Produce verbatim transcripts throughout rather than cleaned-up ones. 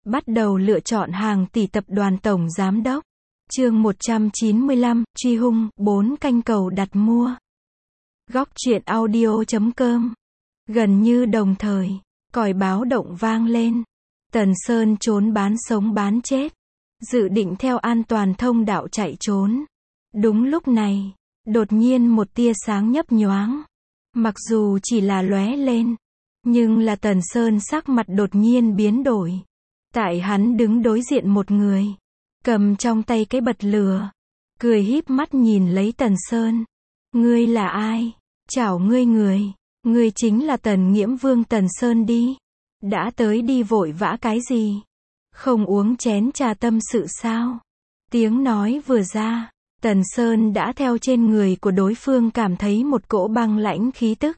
Bắt đầu lựa chọn hàng tỷ tập đoàn tổng giám đốc. Chương một trăm chín mươi lăm, truy hung, bốn canh cầu đặt mua. Góc truyện audio chấm com. Gần như đồng thời, còi báo động vang lên. Tần Sơn trốn bán sống bán chết, dự định theo an toàn thông đạo chạy trốn. Đúng lúc này, đột nhiên một tia sáng nhấp nhoáng. Mặc dù chỉ là lóe lên, nhưng là Tần Sơn sắc mặt đột nhiên biến đổi. Tại hắn đứng đối diện một người, cầm trong tay cái bật lửa, cười híp mắt nhìn lấy Tần Sơn. Ngươi là ai? Chào ngươi người, ngươi chính là Tần Nghiễm Vương Tần Sơn đi. Đã tới đi vội vã cái gì? Không uống chén trà tâm sự sao? Tiếng nói vừa ra, Tần Sơn đã theo trên người của đối phương cảm thấy một cỗ băng lãnh khí tức.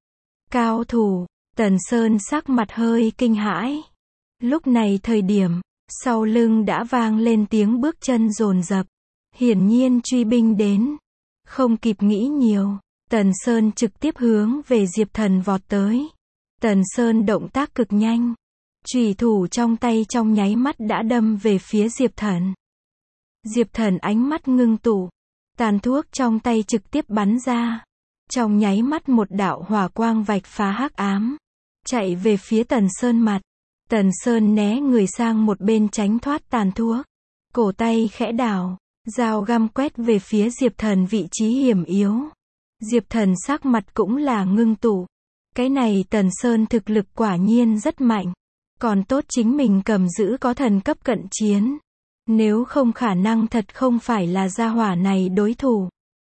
Cao thủ, Tần Sơn sắc mặt hơi kinh hãi. Lúc này thời điểm, sau lưng đã vang lên tiếng bước chân dồn dập. Hiển nhiên truy binh đến. Không kịp nghĩ nhiều, Tần Sơn trực tiếp hướng về Diệp Thần vọt tới. Tần Sơn động tác cực nhanh. Chùy thủ trong tay trong nháy mắt đã đâm về phía Diệp Thần. Diệp Thần ánh mắt ngưng tụ. Tàn thuốc trong tay trực tiếp bắn ra. Trong nháy mắt một đạo hỏa quang vạch phá hắc ám. Chạy về phía Tần Sơn mặt. Tần Sơn né người sang một bên tránh thoát tàn thuốc. Cổ tay khẽ đảo. Dao găm quét về phía Diệp Thần vị trí hiểm yếu. Diệp Thần sắc mặt cũng là ngưng tụ. Cái này Tần Sơn thực lực quả nhiên rất mạnh. Còn tốt chính mình cầm giữ có thần cấp cận chiến. Nếu không khả năng thật không phải là gia hỏa này đối thủ.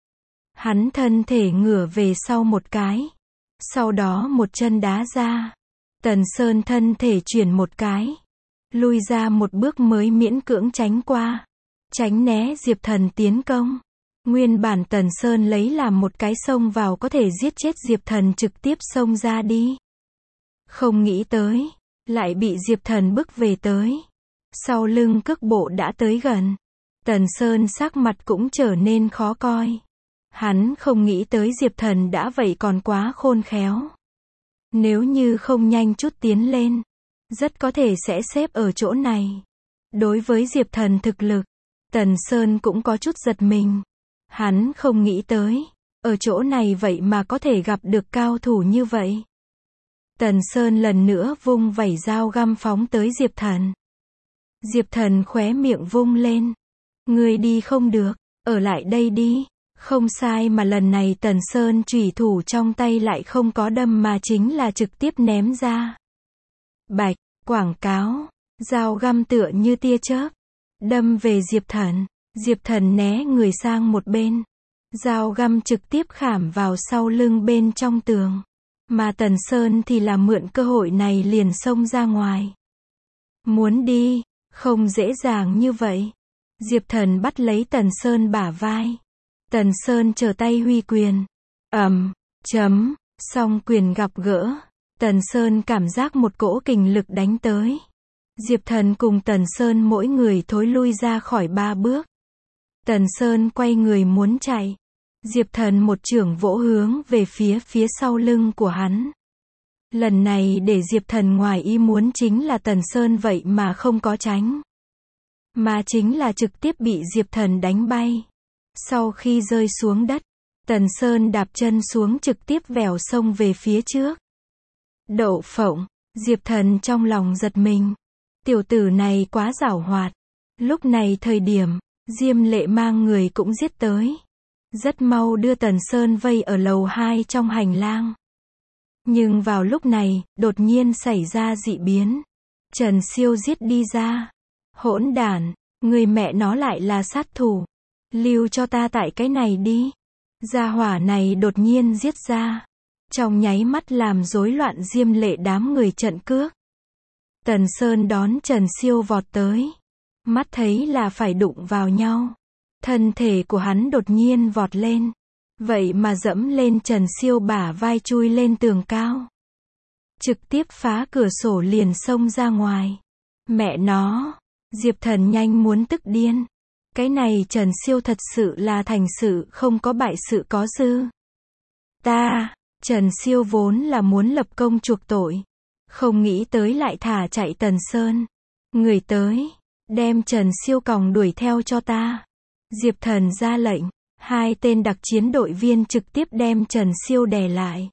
Hắn thân thể ngửa về sau một cái. Sau đó một chân đá ra. Tần Sơn thân thể chuyển một cái. Lui ra một bước mới miễn cưỡng tránh qua. Tránh né Diệp Thần tiến công. Nguyên bản Tần Sơn lấy làm một cái xông vào có thể giết chết Diệp Thần trực tiếp xông ra đi. Không nghĩ tới, lại bị Diệp Thần bức về tới. Sau lưng cước bộ đã tới gần. Tần Sơn sắc mặt cũng trở nên khó coi. Hắn không nghĩ tới Diệp Thần đã vậy còn quá khôn khéo. Nếu như không nhanh chút tiến lên, rất có thể sẽ xếp ở chỗ này. Đối với Diệp Thần thực lực, Tần Sơn cũng có chút giật mình. Hắn không nghĩ tới, ở chỗ này vậy mà có thể gặp được cao thủ như vậy. Tần Sơn lần nữa vung vẩy dao găm phóng tới Diệp Thần. Diệp Thần khóe miệng vung lên. Ngươi đi không được, ở lại đây đi. Không sai mà lần này Tần Sơn chủy thủ trong tay lại không có đâm mà chính là trực tiếp ném ra. Bạch, quảng cáo, dao găm tựa như tia chớp. Đâm về Diệp Thần. Diệp Thần né người sang một bên. Dao găm trực tiếp khảm vào sau lưng bên trong tường. Mà Tần Sơn thì là mượn cơ hội này liền xông ra ngoài. Muốn đi, không dễ dàng như vậy. Diệp Thần bắt lấy Tần Sơn bả vai. Tần Sơn trở tay huy quyền. Ầm, chấm, song quyền gặp gỡ. Tần Sơn cảm giác một cỗ kình lực đánh tới. Diệp Thần cùng Tần Sơn mỗi người thối lui ra khỏi ba bước. Tần Sơn quay người muốn chạy. Diệp Thần một chưởng vỗ hướng về phía phía sau lưng của hắn. Lần này để Diệp Thần ngoài ý muốn chính là Tần Sơn vậy mà không có tránh. Mà chính là trực tiếp bị Diệp Thần đánh bay. Sau khi rơi xuống đất, Tần Sơn đạp chân xuống trực tiếp vèo xông về phía trước. Đậu phộng, Diệp Thần trong lòng giật mình. Tiểu tử này quá giảo hoạt. Lúc này thời điểm, Diêm Lệ mang người cũng giết tới. Rất mau đưa Tần Sơn vây ở lầu hai trong hành lang. Nhưng vào lúc này, đột nhiên xảy ra dị biến. Trần Siêu giết đi ra. Hỗn đản, người mẹ nó lại là sát thủ. Lưu cho ta tại cái này đi. Gia hỏa này đột nhiên giết ra. Trong nháy mắt làm rối loạn Diêm Lệ đám người trận cước. Tần Sơn đón Trần Siêu vọt tới. Mắt thấy là phải đụng vào nhau. Thân thể của hắn đột nhiên vọt lên. Vậy mà dẫm lên Trần Siêu bả vai chui lên tường cao. Trực tiếp phá cửa sổ liền xông ra ngoài. Mẹ nó, Diệp Thần nhanh muốn tức điên. Cái này Trần Siêu thật sự là thành sự không có bại sự có dư. Ta, Trần Siêu vốn là muốn lập công chuộc tội. Không nghĩ tới lại thả chạy Tần Sơn. Người tới, đem Trần Siêu còng đuổi theo cho ta. Diệp Thần ra lệnh, hai tên đặc chiến đội viên trực tiếp đem Trần Siêu đè lại.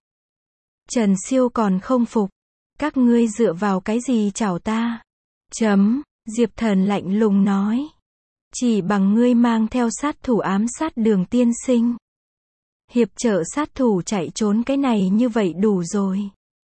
Trần Siêu còn không phục. Các ngươi dựa vào cái gì chảo ta? Chấm, Diệp Thần lạnh lùng nói. Chỉ bằng ngươi mang theo sát thủ ám sát Đường tiên sinh. Hiệp trợ sát thủ chạy trốn cái này như vậy đủ rồi.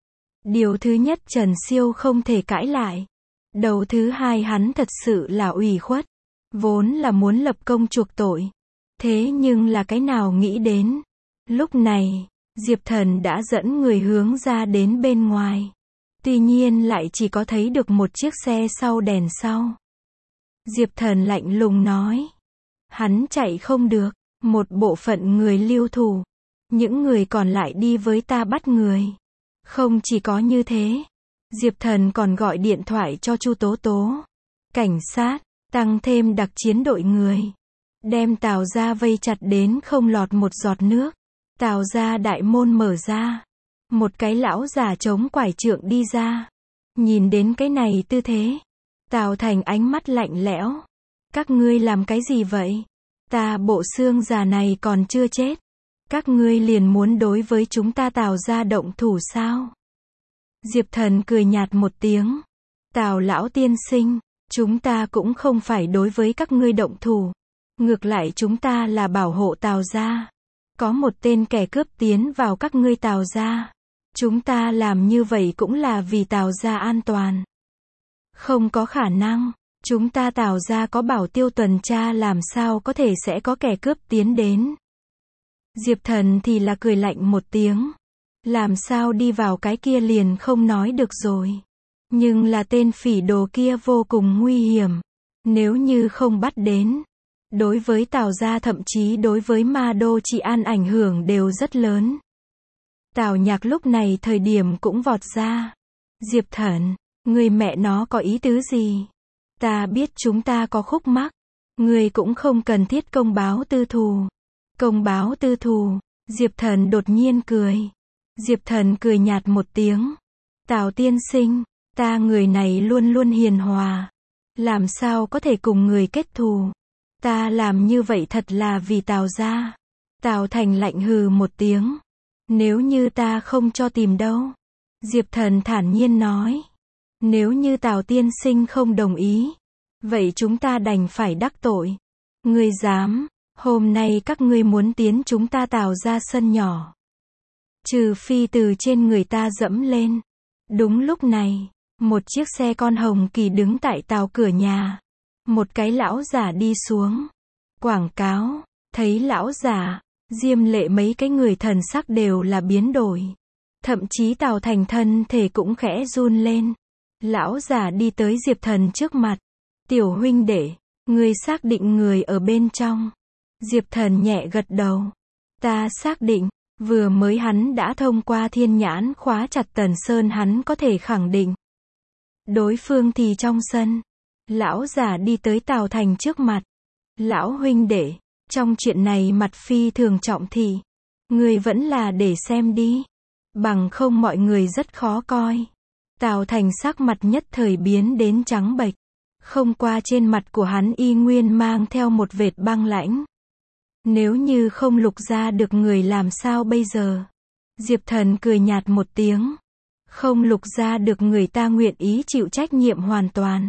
Điều thứ nhất Trần Siêu không thể cãi lại. Đầu thứ hai hắn thật sự là ủy khuất. Vốn là muốn lập công chuộc tội. Thế nhưng là cái nào nghĩ đến. Lúc này, Diệp Thần đã dẫn người hướng ra đến bên ngoài. Tuy nhiên lại chỉ có thấy được một chiếc xe sau đèn sau. Diệp Thần lạnh lùng nói. Hắn chạy không được. Một bộ phận người lưu thủ. Những người còn lại đi với ta bắt người. Không chỉ có như thế. Diệp Thần còn gọi điện thoại cho Chu Tố Tố. Cảnh sát, tăng thêm đặc chiến đội người. Đem Tào gia vây chặt đến không lọt một giọt nước. Tào gia đại môn mở ra. Một cái lão già chống quải trượng đi ra. Nhìn đến cái này tư thế. Tào Thành ánh mắt lạnh lẽo. Các ngươi làm cái gì vậy? Ta bộ xương già này còn chưa chết. Các ngươi liền muốn đối với chúng ta Tào gia động thủ sao? Diệp Thần cười nhạt một tiếng. Tào lão tiên sinh, chúng ta cũng không phải đối với các ngươi động thủ. Ngược lại chúng ta là bảo hộ Tào gia. Có một tên kẻ cướp tiến vào các ngươi Tào gia. Chúng ta làm như vậy cũng là vì Tào gia an toàn. Không có khả năng. Chúng ta Tào gia có bảo tiêu tuần tra làm sao có thể sẽ có kẻ cướp tiến đến. Diệp Thần thì là cười lạnh một tiếng. Làm sao đi vào cái kia liền không nói được rồi. Nhưng là tên phỉ đồ kia vô cùng nguy hiểm. Nếu như không bắt đến. Đối với Tào gia thậm chí đối với Ma Đô Trị An ảnh hưởng đều rất lớn. Tào Nhạc lúc này thời điểm cũng vọt ra. Diệp Thần, người mẹ nó có ý tứ gì? Ta biết chúng ta có khúc mắc. Người cũng không cần thiết công báo tư thù. Công báo tư thù. Diệp Thần đột nhiên cười. Diệp Thần cười nhạt một tiếng. Tào tiên sinh, ta người này luôn luôn hiền hòa. Làm sao có thể cùng người kết thù? Ta làm như vậy thật là vì Tào gia. Tào Thành lạnh hừ một tiếng. Nếu như ta không cho tìm đâu. Diệp Thần thản nhiên nói. Nếu như Tào tiên sinh không đồng ý. Vậy chúng ta đành phải đắc tội. Ngươi dám, hôm nay các ngươi muốn tiến chúng ta Tào gia sân nhỏ. Trừ phi từ trên người ta dẫm lên. Đúng lúc này, một chiếc xe con hồng kỳ đứng tại Tào cửa nhà. Một cái lão giả đi xuống. Quảng cáo, thấy lão giả, Diêm Lệ mấy cái người thần sắc đều là biến đổi. Thậm chí Tào Thành thân thể cũng khẽ run lên. Lão giả đi tới Diệp Thần trước mặt. Tiểu huynh đệ, ngươi xác định người ở bên trong. Diệp Thần nhẹ gật đầu. Ta xác định, vừa mới hắn đã thông qua thiên nhãn khóa chặt Tần Sơn hắn có thể khẳng định. Đối phương thì trong sân. Lão giả đi tới Tào Thành trước mặt. Lão huynh đệ, trong chuyện này mặt phi thường trọng thị. Người vẫn là để xem đi. Bằng không mọi người rất khó coi. Tào Thành sắc mặt nhất thời biến đến trắng bệch. Không qua trên mặt của hắn y nguyên mang theo một vệt băng lãnh. Nếu như không lục ra được người làm sao bây giờ? Diệp Thần cười nhạt một tiếng. Không lục ra được người ta nguyện ý chịu trách nhiệm hoàn toàn.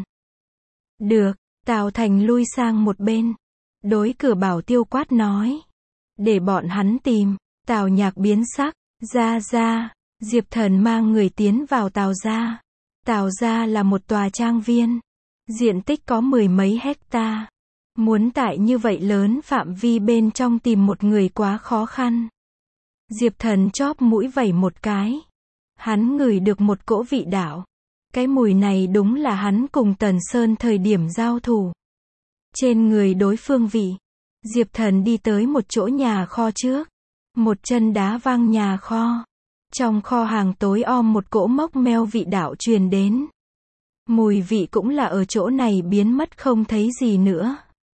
Được, Tào Thành lui sang một bên. Đối cửa bảo tiêu quát nói. Để bọn hắn tìm. Tào Nhạc biến sắc. Ra ra. Diệp Thần mang người tiến vào Tào gia. Tào gia là một tòa trang viên. Diện tích có mười mấy hecta. Muốn tại như vậy lớn phạm vi bên trong tìm một người quá khó khăn. Diệp Thần chóp mũi vẩy một cái. Hắn ngửi được một cỗ vị đạo. Cái mùi này đúng là hắn cùng Tần Sơn thời điểm giao thủ. Trên người đối phương vị. Diệp Thần đi tới một chỗ nhà kho trước. Một chân đá văng nhà kho. Trong kho hàng tối om một cỗ mốc meo vị đạo truyền đến. Mùi vị cũng là ở chỗ này biến mất không thấy gì nữa.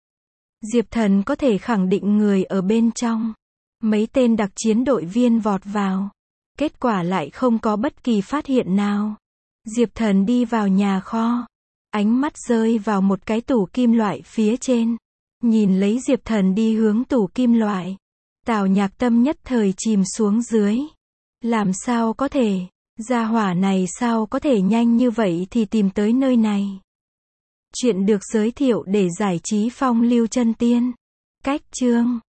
Diệp Thần có thể khẳng định người ở bên trong. Mấy tên đặc chiến đội viên vọt vào. Kết quả lại không có bất kỳ phát hiện nào. Diệp Thần đi vào nhà kho. Ánh mắt rơi vào một cái tủ kim loại phía trên. Nhìn lấy Diệp Thần đi hướng tủ kim loại. Tào Nhạc Tâm nhất thời chìm xuống dưới. Làm sao có thể, gia hỏa này sao có thể nhanh như vậy thì tìm tới nơi này. Chuyện được giới thiệu để giải trí phong lưu chân tiên. Cách chương